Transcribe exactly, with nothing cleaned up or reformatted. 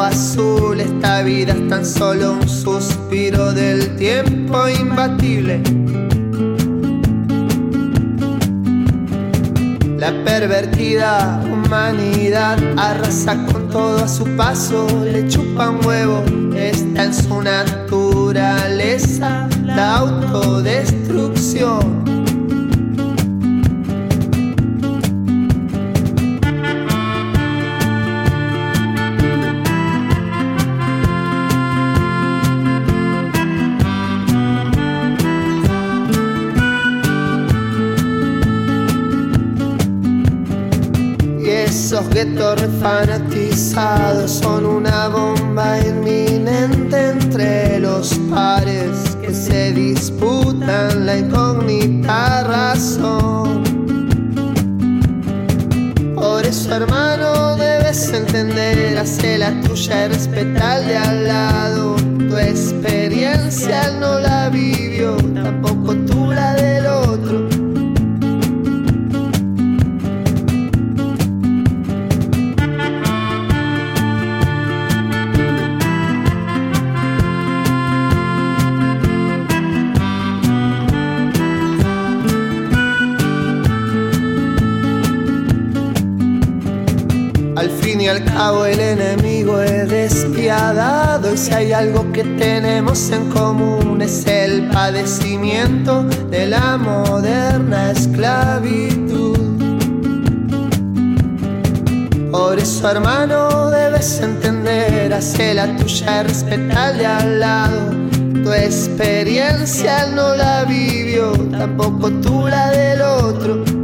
azul, esta vida es tan solo un suspiro del tiempo imbatible. La pervertida humanidad arrasa con todo a su paso, le chupa un huevo, está en su naturaleza la autodestrucción. Esos guetos refanatizados son una bomba inminente entre los pares que se disputan la incógnita razón. Por eso, hermano, debes entender, hacer la tuya y respetar de al lado. Tu experiencia no la vivió, tampoco tú la del otro. Al fin y al cabo el enemigo es despiadado, y si hay algo que tenemos en común es el padecimiento de la moderna esclavitud. Por eso, hermano, debes entender, hacer la tuya y respetar de al lado. Tu experiencia no la vivió, tampoco tú la del otro.